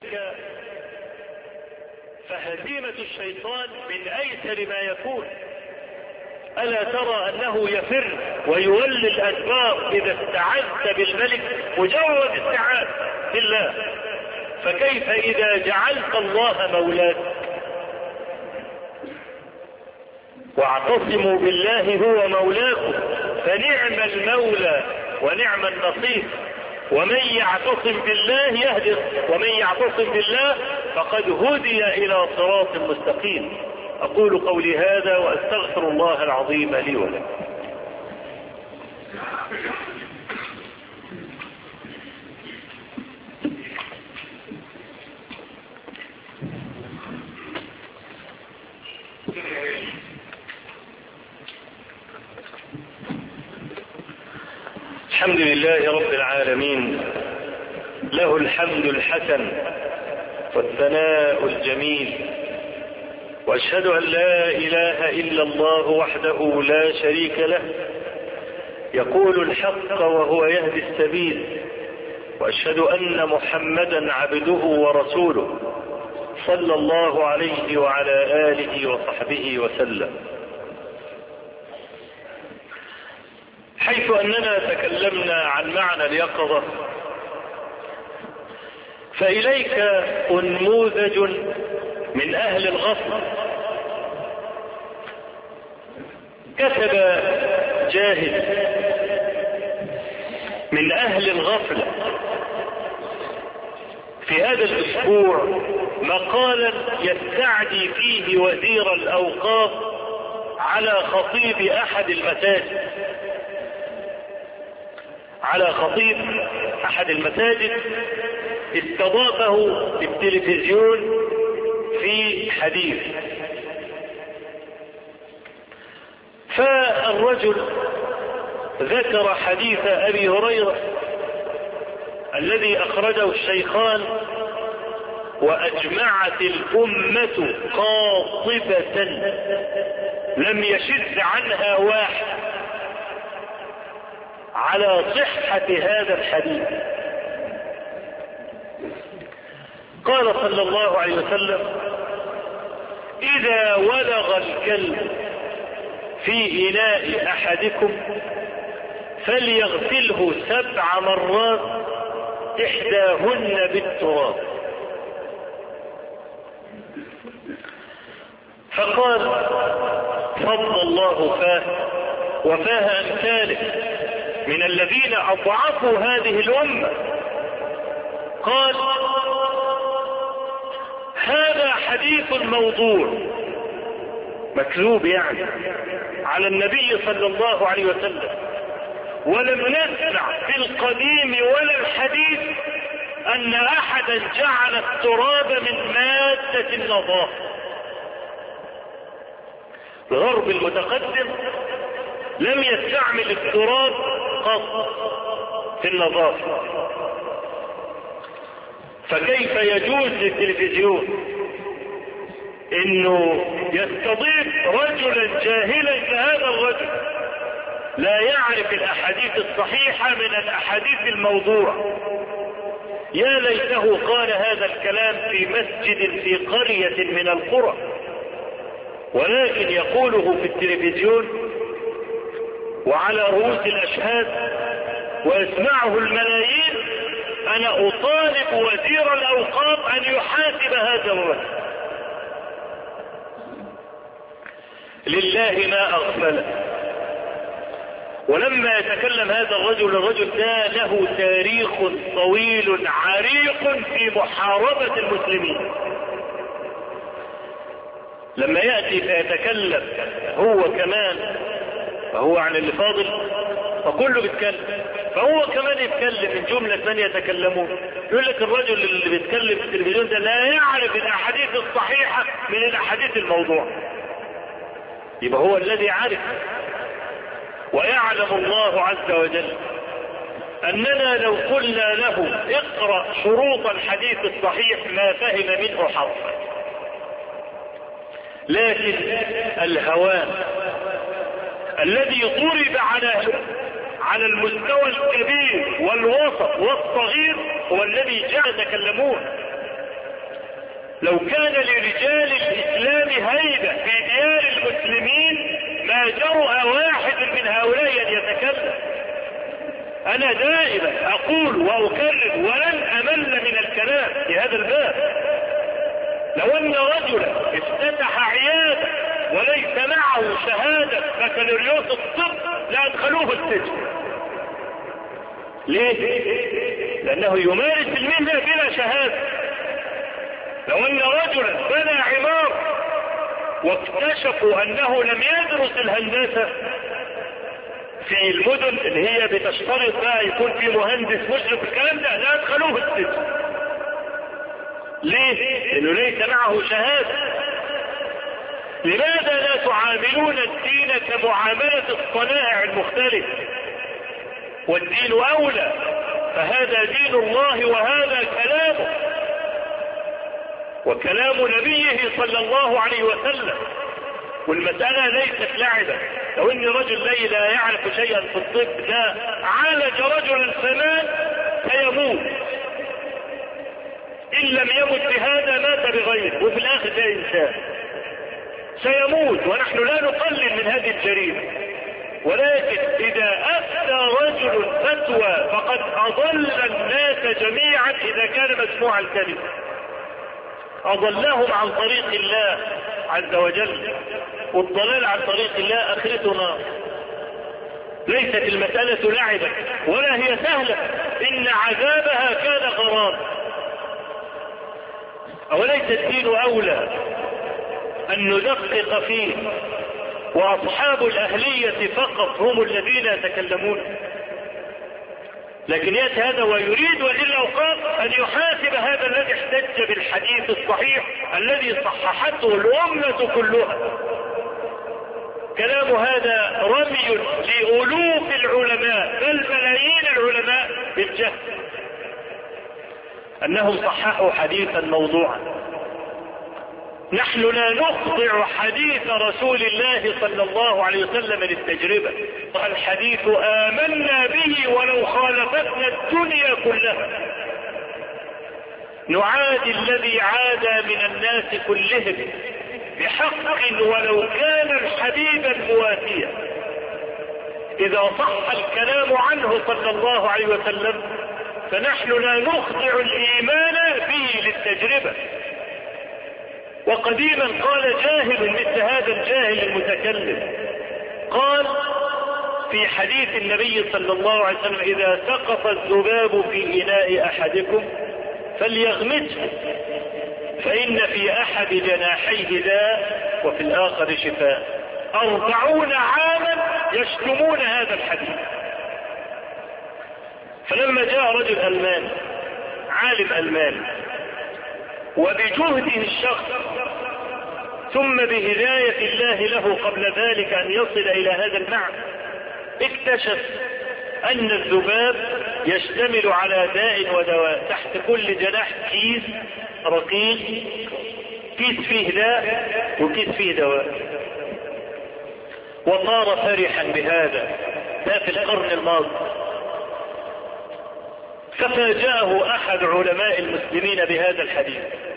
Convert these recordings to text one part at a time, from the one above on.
فهزيمة الشيطان من أيسر ما يكون. ألا ترى أنه يفر ويولي الأدبار إذا استعذت بالملك؟ مجرد استعاذ بالله. فكيف إذا جعلت الله مولاك؟ واعتصموا بالله هو مولاكم فنعم المولى ونعم النصير. ومن يعتصم بالله يهدي، ومن يعتصم بالله فقد هدي إلى صراط مستقيم. أقول قولي هذا وأستغفر الله العظيم لي ولكم. الحمد لله رب العالمين، له الحمد الحسن والثناء الجميل، وأشهد أن لا إله إلا الله وحده لا شريك له، يقول الحق وهو يهدي السبيل، وأشهد أن محمدا عبده ورسوله صلى الله عليه وعلى آله وصحبه وسلم. حيث أننا تكلمنا عن معنى اليقظة، فإليك أنموذج من أهل الغفلة. كتب جاهد من أهل الغفلة في هذا الأسبوع مقالا يستعدي فيه وزير الأوقاف على خطيب أحد المساجد، استضافه في التلفزيون في حديث. فالرجل ذكر حديث أبي هريرة الذي أخرجه الشيخان: وأجمعت الأمة قاطبة لم يشذ عنها واحد على صحة هذا الحديث. قال صلى الله عليه وسلم: إذا ولغ الكلب في إناء أحدكم فليغسله 7 مرات إحداهن بالتراب. فقال: فضل الله فاه وفاه أمثاله من الذين أضعفوا هذه الأمة. قال: هذا حديث موضوع مكذوب يعني على النبي صلى الله عليه وسلم، ولم نسمع في القديم ولا الحديث أن أحدا جعل التراب من مادة النظافة. الغرب المتقدم لم يستعمل التراب قط في النظافة، فكيف يجوز للتلفزيون انه يستضيف رجلا جاهلا كهذا الرجل لا يعرف الاحاديث الصحيحة من الاحاديث الموضوع؟ يا ليته قال هذا الكلام في مسجد في قرية من القرى، ولكن يقوله في التلفزيون وعلى رؤوس الاشهاد ويسمعه الملايين. انا اطالب وزير الاوقاف ان يحاسب هذا الرجل. لله ما اغفله. ولما يتكلم هذا الرجل ده له تاريخ طويل عريق في محاربة المسلمين. لما يأتي فيتكلم هو كمان، فهو عن اللي فاضل فكله بيتكلم، فهو كمان يتكلم من جملة من يتكلمون. يقول لك الرجل اللي بيتكلم في التلفزيون ده لا يعرف الاحاديث الصحيحة من الاحاديث الموضوع. يبقى هو الذي عرف. ويعلم الله عز وجل اننا لو قلنا له اقرأ شروط الحديث الصحيح ما فهم منه حرفا. لكن الهوان الذي ضرب على المستوى الكبير والوسط والصغير هو الذي جعل يتكلمون. لو كان لرجال الإسلام هيبة في ديار المسلمين ما جرأ واحد من هؤلاء أن يتكلم. أنا دائما أقول وأكرر ولن أمل من الكلام في هذا الباب. لو أن رجلا افتتح عيادة وليس معه شهادة بكالوريوس الطب لأدخلوه السجن. ليه؟ لأنه يمارس المهنة بلا شهادة. لو أن رجلا بنى عمارة واكتشفوا أنه لم يدرس الهندسة في المدن اللي هي بتشترط بقى يكون في مهندس مشرف الكلام ده، لا أدخلوه السجن. ليه؟ لأنه ليس معه شهادة. لماذا لا تعاملون الدين كمعاملة الصنائع المختلفة؟ والدين أولى، فهذا دين الله وهذا كلامه وكلام نبيه صلى الله عليه وسلم. والمسألة ليست لعبة. لو ان رجل لا يعرف شيئا في الطب لا عالج رجل سمان سيموت، ان لم يمت بهذا مات بغيره، وفي الاخر ده انسان سيموت. ونحن لا نقلل من هذه الجريمة، ولكن اذا افتى رجل فتوى فقد اضل الناس جميعا اذا كان مسموع الكلمة، اضلهم عن طريق الله عز وجل. والضلال عن طريق الله اخرته نار. ليست المسألة لعبة ولا هي سهلة، ان عذابها كان غرام. اوليس الدين اولى ان ندقق فيه واصحاب الاهلية فقط هم الذين يتكلمون؟ لكن يأتي هذا ويريد ولي الأوقاف أن يحاسب هذا الذي احتج بالحديث الصحيح الذي صححته الأمة كلها. كلام هذا رمي لألوف العلماء بل ملايين العلماء بالجهل أنهم صححوا حديثا موضوعا. نحن لا نخضع حديث رسول الله صلى الله عليه وسلم للتجربة. الحديث آمنا به ولو خالفتنا الدنيا كلها. نعادي الذي عادى من الناس كلهم بحق ولو كان الحبيب مواتيا. إذا صح الكلام عنه صلى الله عليه وسلم فنحن لا نخضع الإيمان به للتجربة. وقديما قال جاهل مثل هذا الجاهل المتكلم، قال في حديث النبي صلى الله عليه وسلم: إذا سقط الذباب في إناء أحدكم فليغمسه فإن في أحد جناحيه داء وفي الآخر شفاء. 40 عاما يشتمون هذا الحديث. فلما جاء رجل ألماني عالم ألماني وبجهده الشخص ثم بهداية الله له قبل ذلك أن يصل إلى هذا المعنى، اكتشف أن الذباب يشتمل على داء ودواء. تحت كل جناح كيس رقيق، كيس فيه داء وكيس فيه دواء. وصار فرحا بهذا. ده في القرن الماضي. ففاجأه أحد علماء المسلمين بهذا الحديث،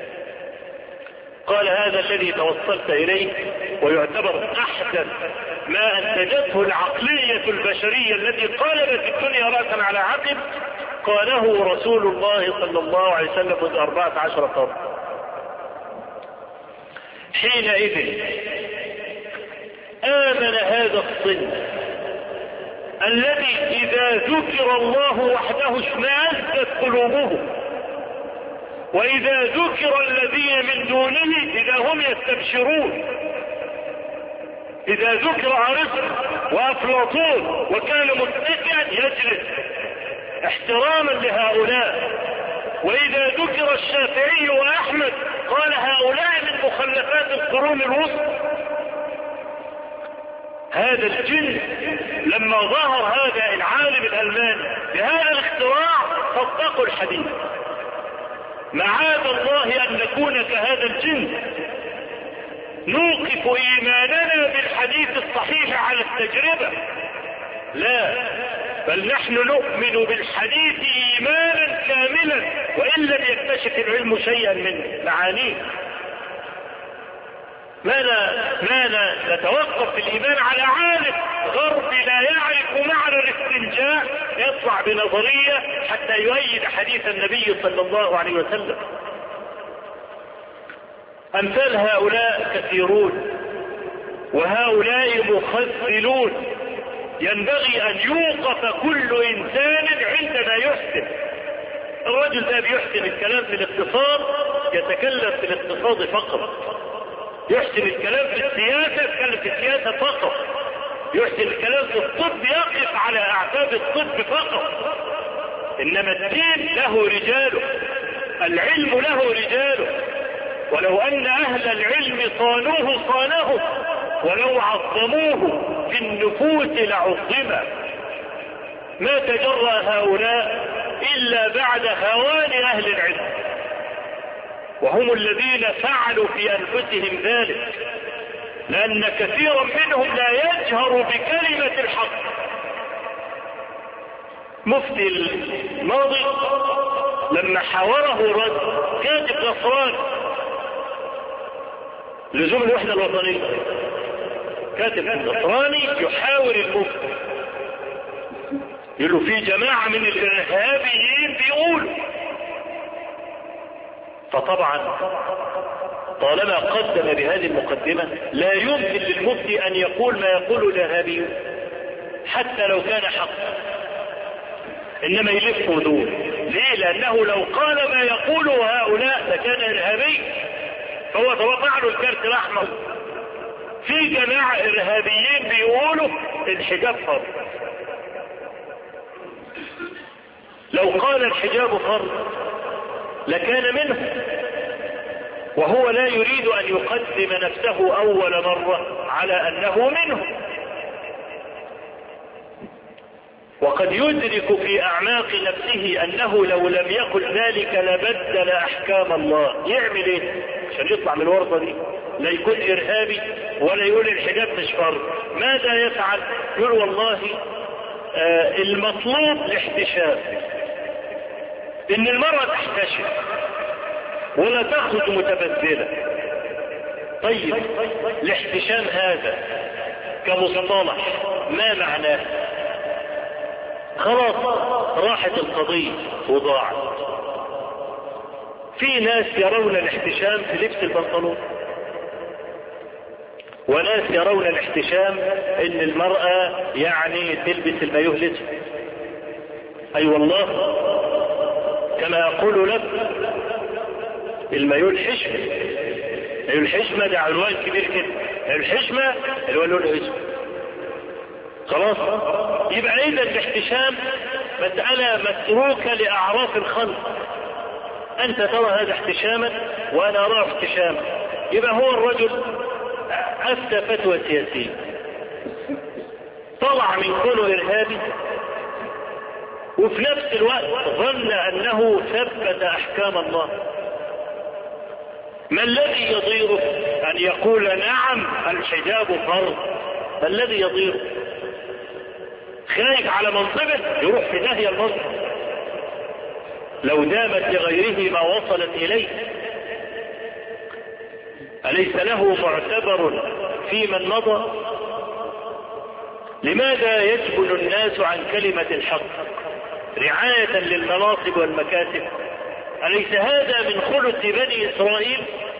قال: هذا الذي توصلت إليه ويعتبر أحدث ما أنتجته العقلية البشرية التي قلبت الدنيا رأسا على عقب، قاله رسول الله صلى الله عليه وسلم منذ 14 قرن. حينئذ آمن هذا الصنف الذي إذا ذكر الله وحده اشمأزت قلوبهم، وإذا ذكر الذين من دونه إذا هم يستبشرون. إذا ذكر أرسطو وأفلاطون وكان متكئا يجلس احتراما لهؤلاء، وإذا ذكر الشافعي وأحمد قال: هؤلاء من مخلفات القرون الوسطى. هذا الجن لما ظهر هذا العالم الألماني بهذا الاختراع صدقوا الحديث. معاذ الله أن نكون كهذا الجن، نوقف إيماننا بالحديث الصحيح على التجربة. لا، بل نحن نؤمن بالحديث إيمانا كاملا وإن لم يكتشف العلم شيئا من معانيه. ما نتوقف في الإيمان على عالم غربي لا يعرف معنى الاستنجاء يطلع بنظرية حتى يؤيد حديث النبي صلى الله عليه وسلم. أمثال هؤلاء كثيرون، وهؤلاء مخذلون. ينبغي أن يوقف كل إنسان عندما يحسن. الرجل ده بيحسن الكلام في الاقتصاد، يتكلم في الاقتصاد فقط. يحسن الكلام في السياسة، يتكلم في السياسة فقط. يحسن الكلام في الطب، يقف على أعتاب الطب فقط. إنما الدين له رجاله، العلم له رجاله. ولو أن أهل العلم صانوه صانه، ولو عظموه في النفوس لعظم. ما تجرأ هؤلاء إلا بعد هوان أهل العلم، وهم الذين فعلوا في أنفسهم ذلك، لأن كثيرا منهم لا يجهر بكلمة الحق. مفتي الماضي لما حاوره رجل كاتب نصراني لزوم الوحدة الوطنية، كاتب نصراني يحاور المفتي، يقول له في جماعة من الإرهابيين بيقولوا. فطبعا طالما قدم بهذه المقدمة لا يمكن للمفتي أن يقول ما يقوله الإرهابيون حتى لو كان حقا، إنما يلف ودور. ليه؟ لأنه لو قال ما يقوله هؤلاء لكان إرهابي، فهو توقع له الكارت الأحمر. في جماعة إرهابيين بيقولوا الحجاب فرض. لو قال الحجاب فرض لكان منه، وهو لا يريد أن يقدم نفسه أول مرة على أنه منه. وقد يدرك في أعماق نفسه أنه لو لم يقل ذلك لبدل أحكام الله. يعمل إيه عشان يطلع من الورطة دي؟ لا يكون إرهابي ولا يقول الحجاب مش فرض. ماذا يفعل؟ يقول والله المطلوب الاحتشام، إن المرأة تحتشم ولا تخرج متبذلة. طيب الاحتشام هذا كمصطلح ما معناه؟ خلاص راحت القضية وضاعت. في ناس يرون الاحتشام في لبس البنطلون، وناس يرون الاحتشام ان المرأة يعني تلبس المايوه الاسود. اي والله كما يقول لك المايوه الحشمة. المايوه الحشمة ده عنوان كبير كده، الحشمة اللي هو اللون الاسود. خلاص يبقى اذا الاحتشام مسألة متروكة لأعراف الخلق. انت ترى هذا احتشاما وانا اراه احتشاما، يبقى هو الرجل افتى فتوى سياسية، طلع من كونه ارهابي، وفي نفس الوقت ظن انه ثبت احكام الله. ما الذي يضيره ان يقول نعم الحجاب فرض؟ ما الذي يضيره؟ خايف على منصبه يروح في ناحية المنصب، لو دامت لغيره ما وصلت اليه. أليس له معتبر في من مضى؟ لماذا يجبن الناس عن كلمة الحق رعاية للمناصب والمكاسب؟ أليس هذا من خلق بني إسرائيل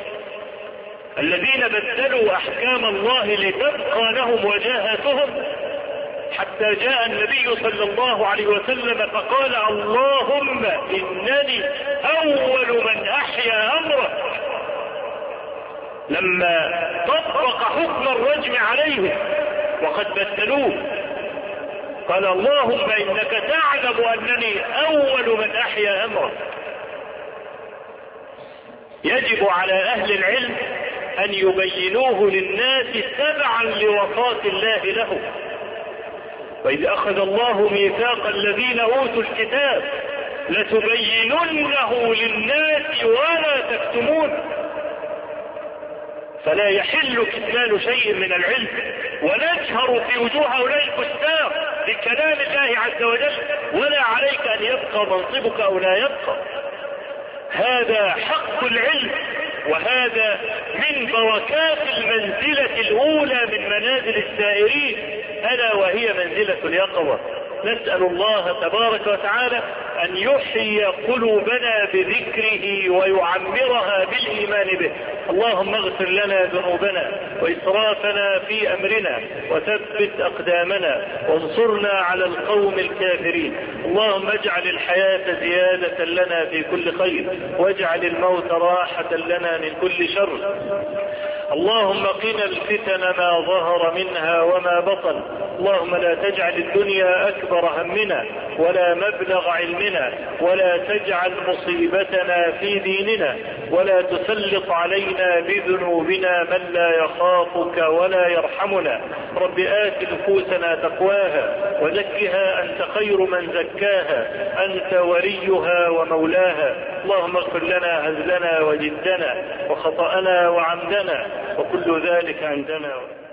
الذين بدلوا أحكام الله لتبقى لهم وجاهتهم، حتى جاء النبي صلى الله عليه وسلم فقال اللهم إنني أول من أحيا أمرك، لما طبق حكم الرجم عليهم وقد بدلوه قال اللهم إنك تعلم أنني أول من أحيا أمرك. يجب على أهل العلم أن يبينوه للناس تبعا لوصاة الله له. وإذ أخذ الله ميثاق الذين أوتوا الكتاب لتبيننه للناس ولا تكتمون. فلا يحل كتمان شيء من العلم ونجهر في وجوه هؤلاء الكتاب بكلام الله عز وجل، ولا عليك أن يبقى منصبك أو لا يبقى. هذا حق العلم، وهذا من بركات المنزلة الأولى من منازل السائرين، ألا وهي منزلة اليقظة. نسأل الله تبارك وتعالى أن يحيي قلوبنا بذكره ويعمرها بالإيمان به. اللهم اغفر لنا ذنوبنا وإسرافنا في أمرنا وثبت أقدامنا وانصرنا على القوم الكافرين. اللهم اجعل الحياة زيادة لنا في كل خير، واجعل الموت راحة لنا من كل شر. اللهم قنا الفتن ما ظهر منها وما بطن. اللهم لا تجعل الدنيا أكبر همنا ولا مبلغ علمنا، ولا تجعل مصيبتنا في ديننا، ولا تسلط علينا بذنوبنا من لا يخافك ولا يرحمنا. رب آت نفوسنا تقواها وزكها أنت خير من زكاها، أنت وليها ومولاها. اللهم اغفر لنا هزلنا وجدنا وخطأنا وعمدنا وكل ذلك عندنا.